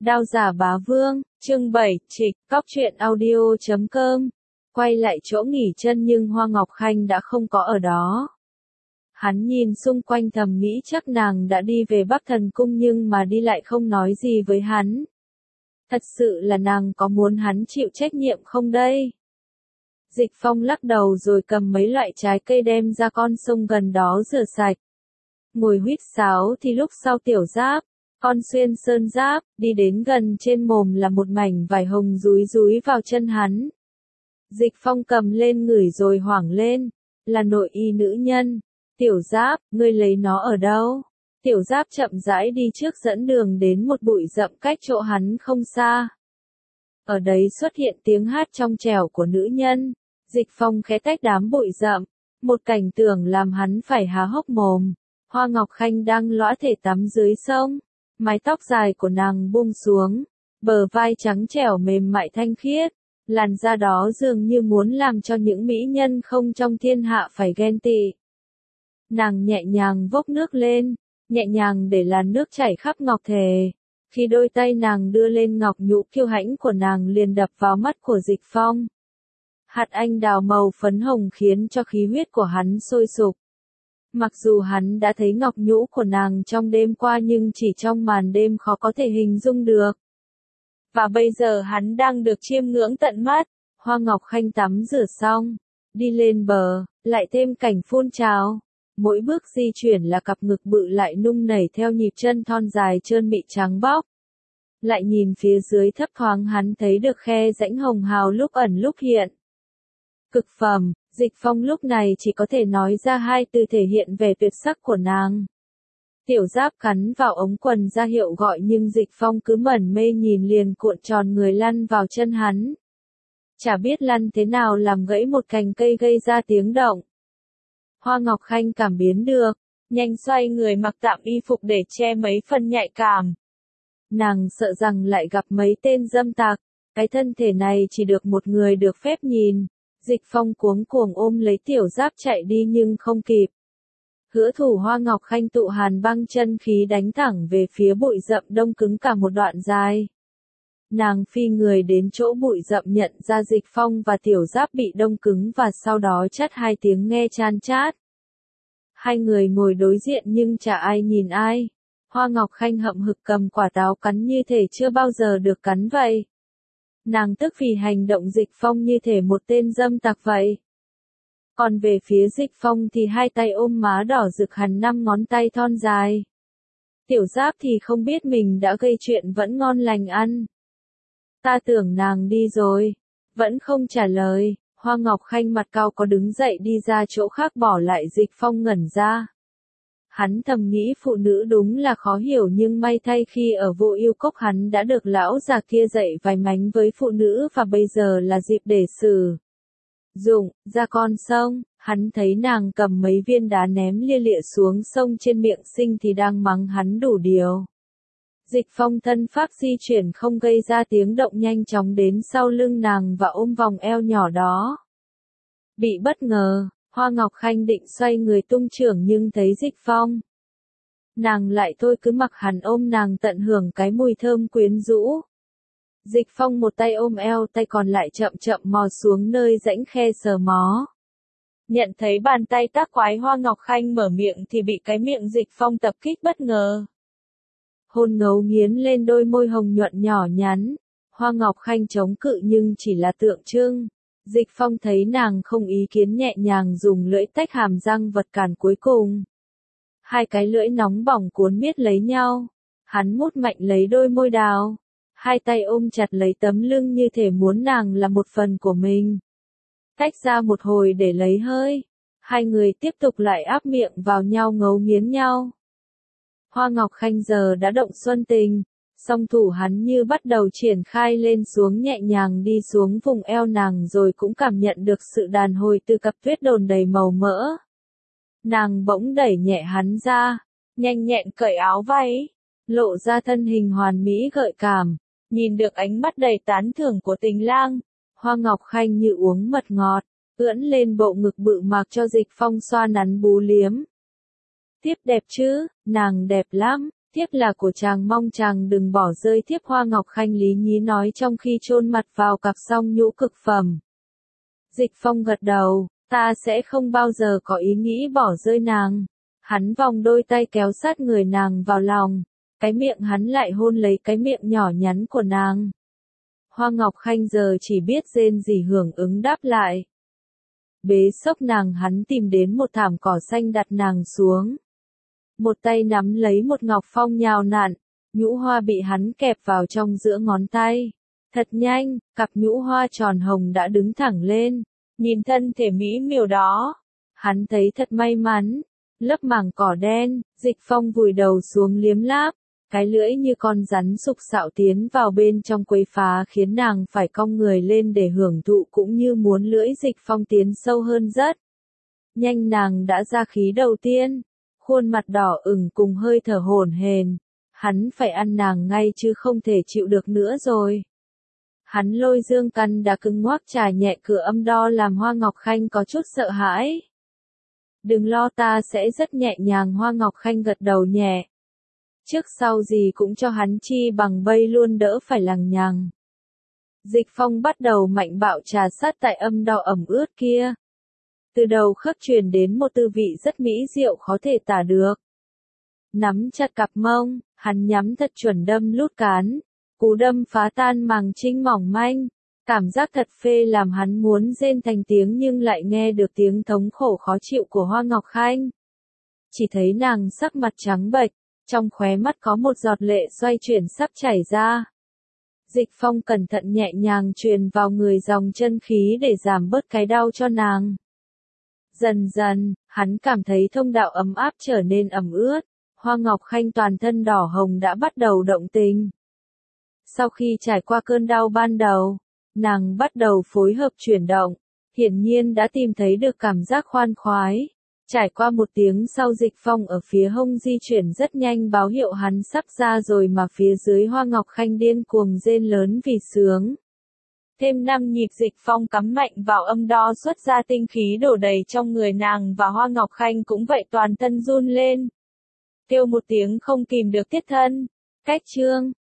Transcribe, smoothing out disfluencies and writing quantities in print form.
Đao giả bá vương, chương 7, trịch, cóc truyện audio.com. Quay lại chỗ nghỉ chân nhưng Hoa Ngọc Khanh đã không có ở đó. Hắn nhìn xung quanh thầm nghĩ chắc nàng đã đi về Bắc Thần Cung nhưng mà đi lại không nói gì với hắn. Thật sự là nàng có muốn hắn chịu trách nhiệm không đây? Dịch Phong lắc đầu rồi cầm mấy loại trái cây đem ra con sông gần đó rửa sạch. Ngồi huýt sáo thì lúc sau Tiểu Giáp, con xuyên sơn giáp, đi đến gần trên mồm là một mảnh vải hồng rúi rúi vào chân hắn. Dịch Phong cầm lên ngửi rồi hoảng lên, là nội y nữ nhân. Tiểu Giáp, ngươi lấy nó ở đâu? Tiểu Giáp chậm rãi đi trước dẫn đường đến một bụi rậm cách chỗ hắn không xa. Ở đấy xuất hiện tiếng hát trong trẻo của nữ nhân. Dịch Phong khẽ tách đám bụi rậm, một cảnh tượng làm hắn phải há hốc mồm. Hoa Ngọc Khanh đang lõa thể tắm dưới sông, mái tóc dài của nàng buông xuống, bờ vai trắng trẻo mềm mại thanh khiết, làn da đó dường như muốn làm cho những mỹ nhân không trong thiên hạ phải ghen tị. Nàng nhẹ nhàng vốc nước lên, nhẹ nhàng để làn nước chảy khắp ngọc thể. Khi đôi tay nàng đưa lên ngọc nhũ kiêu hãnh của nàng liền đập vào mắt của Dịch Phong. Hạt anh đào màu phấn hồng khiến cho khí huyết của hắn sôi sục. Mặc dù hắn đã thấy ngọc nhũ của nàng trong đêm qua nhưng chỉ trong màn đêm khó có thể hình dung được. Và bây giờ hắn đang được chiêm ngưỡng tận mắt. Hoa Ngọc Khanh tắm rửa xong, đi lên bờ, lại thêm cảnh phun trào. Mỗi bước di chuyển là cặp ngực bự lại nung nảy theo nhịp chân thon dài trơn mịn trắng bóc. Lại nhìn phía dưới thấp thoáng hắn thấy được khe rãnh hồng hào lúc ẩn lúc hiện. Cực phẩm. Dịch Phong lúc này chỉ có thể nói ra hai từ thể hiện về tuyệt sắc của nàng. Tiểu Giáp cắn vào ống quần ra hiệu gọi nhưng Dịch Phong cứ mẩn mê nhìn liền cuộn tròn người lăn vào chân hắn. Chả biết lăn thế nào làm gãy một cành cây gây ra tiếng động. Hoa Ngọc Khanh cảm biến được, nhanh xoay người mặc tạm y phục để che mấy phần nhạy cảm. Nàng sợ rằng lại gặp mấy tên dâm tặc, cái thân thể này chỉ được một người được phép nhìn. Dịch Phong cuống cuồng ôm lấy Tiểu Giáp chạy đi nhưng không kịp. Hứa thủ Hoa Ngọc Khanh tụ hàn băng chân khí đánh thẳng về phía bụi rậm đông cứng cả một đoạn dài. Nàng phi người đến chỗ bụi rậm nhận ra Dịch Phong và Tiểu Giáp bị đông cứng và sau đó chát hai tiếng nghe chan chát. Hai người ngồi đối diện nhưng chả ai nhìn ai. Hoa Ngọc Khanh hậm hực cầm quả táo cắn như thể chưa bao giờ được cắn vậy. Nàng tức vì hành động Dịch Phong như thể một tên dâm tặc vậy. Còn về phía Dịch Phong thì hai tay ôm má đỏ rực hằn 5 ngón tay thon dài. Tiểu Giáp thì không biết mình đã gây chuyện vẫn ngon lành ăn. Ta tưởng nàng đi rồi. Vẫn không trả lời. Hoa Ngọc Khanh mặt cao có đứng dậy đi ra chỗ khác bỏ lại Dịch Phong ngẩn ra. Hắn thầm nghĩ phụ nữ đúng là khó hiểu nhưng may thay khi ở Vô Yêu Cốc hắn đã được lão già kia dạy vài mánh với phụ nữ và bây giờ là dịp để sử dụng ra con sông. Hắn thấy nàng cầm mấy viên đá ném lia lịa xuống sông trên miệng sinh thì đang mắng hắn đủ điều. Dịch Phong thân pháp di chuyển không gây ra tiếng động nhanh chóng đến sau lưng nàng và ôm vòng eo nhỏ đó. Bị bất ngờ, Hoa Ngọc Khanh định xoay người tung chưởng nhưng thấy Dịch Phong. Nàng lại thôi cứ mặc hắn ôm nàng tận hưởng cái mùi thơm quyến rũ. Dịch Phong một tay ôm eo tay còn lại chậm chậm mò xuống nơi rãnh khe sờ mó. Nhận thấy bàn tay tác quái Hoa Ngọc Khanh mở miệng thì bị cái miệng Dịch Phong tập kích bất ngờ. Hôn ngấu nghiến lên đôi môi hồng nhuận nhỏ nhắn. Hoa Ngọc Khanh chống cự nhưng chỉ là tượng trưng. Dịch Phong thấy nàng không ý kiến nhẹ nhàng dùng lưỡi tách hàm răng vật cản cuối cùng. Hai cái lưỡi nóng bỏng cuốn miết lấy nhau. Hắn mút mạnh lấy đôi môi đào. Hai tay ôm chặt lấy tấm lưng như thể muốn nàng là một phần của mình. Tách ra một hồi để lấy hơi. Hai người tiếp tục lại áp miệng vào nhau ngấu nghiến nhau. Hoa Ngọc Khanh giờ đã động xuân tình. Song thủ hắn như bắt đầu triển khai lên xuống nhẹ nhàng đi xuống vùng eo nàng rồi cũng cảm nhận được sự đàn hồi từ cặp tuyết đồn đầy màu mỡ. Nàng bỗng đẩy nhẹ hắn ra, nhanh nhẹn cởi áo váy, lộ ra thân hình hoàn mỹ gợi cảm, nhìn được ánh mắt đầy tán thưởng của tình lang. Hoa Ngọc Khanh như uống mật ngọt, ưỡn lên bộ ngực bự mặc cho Dịch Phong xoa nắn bú liếm. Tiếp đẹp chứ, nàng đẹp lắm. Thiếp là của chàng, mong chàng đừng bỏ rơi thiếp. Hoa Ngọc Khanh lý nhí nói trong khi chôn mặt vào cặp song nhũ cực phẩm. Dịch Phong gật đầu, ta sẽ không bao giờ có ý nghĩ bỏ rơi nàng. Hắn vòng đôi tay kéo sát người nàng vào lòng, cái miệng hắn lại hôn lấy cái miệng nhỏ nhắn của nàng. Hoa Ngọc Khanh giờ chỉ biết rên rỉ hưởng ứng đáp lại. Bế xốc nàng, hắn tìm đến một thảm cỏ xanh đặt nàng xuống. Một tay nắm lấy một ngọc phong nhào nặn, nhũ hoa bị hắn kẹp vào trong giữa ngón tay. Thật nhanh, cặp nhũ hoa tròn hồng đã đứng thẳng lên, nhìn thân thể mỹ miều đó. Hắn thấy thật may mắn, lớp màng cỏ đen, Dịch Phong vùi đầu xuống liếm láp, cái lưỡi như con rắn sục sạo tiến vào bên trong quấy phá khiến nàng phải cong người lên để hưởng thụ, cũng như muốn lưỡi Dịch Phong tiến sâu hơn rất. Nhanh nàng đã ra khí đầu tiên, khuôn mặt đỏ ửng cùng hơi thở hổn hển, hắn phải ăn nàng ngay chứ không thể chịu được nữa rồi. Hắn lôi dương căn đã cứng ngoác trà nhẹ cửa âm đo làm Hoa Ngọc Khanh có chút sợ hãi. Đừng lo, ta sẽ rất nhẹ nhàng. Hoa Ngọc Khanh gật đầu nhẹ. Trước sau gì cũng cho hắn chi bằng bây luôn, đỡ phải lằng nhằng. Dịch Phong bắt đầu mạnh bạo trà sát tại âm đo ẩm ướt kia. Từ đầu khớp truyền đến một tư vị rất mỹ diệu khó thể tả được. Nắm chặt cặp mông, hắn nhắm thật chuẩn đâm lút cán. Cú đâm phá tan màng trinh mỏng manh. Cảm giác thật phê làm hắn muốn rên thành tiếng nhưng lại nghe được tiếng thống khổ khó chịu của Hoa Ngọc Khanh. Chỉ thấy nàng sắc mặt trắng bệch, trong khóe mắt có một giọt lệ xoay chuyển sắp chảy ra. Dịch Phong cẩn thận nhẹ nhàng truyền vào người dòng chân khí để giảm bớt cái đau cho nàng. Dần dần, hắn cảm thấy thông đạo ấm áp trở nên ẩm ướt, Hoa Ngọc Khanh toàn thân đỏ hồng đã bắt đầu động tình. Sau khi trải qua cơn đau ban đầu, nàng bắt đầu phối hợp chuyển động, hiển nhiên đã tìm thấy được cảm giác khoan khoái. Trải qua một tiếng sau, Dịch Phong ở phía hông di chuyển rất nhanh báo hiệu hắn sắp ra rồi, mà phía dưới Hoa Ngọc Khanh điên cuồng rên lớn vì sướng. Thêm 5 nhịp, Dịch Phong cắm mạnh vào âm đo xuất ra tinh khí đổ đầy trong người nàng, và Hoa Ngọc Khanh cũng vậy, toàn thân run lên. Kêu một tiếng không kìm được tiết thân. Cách chương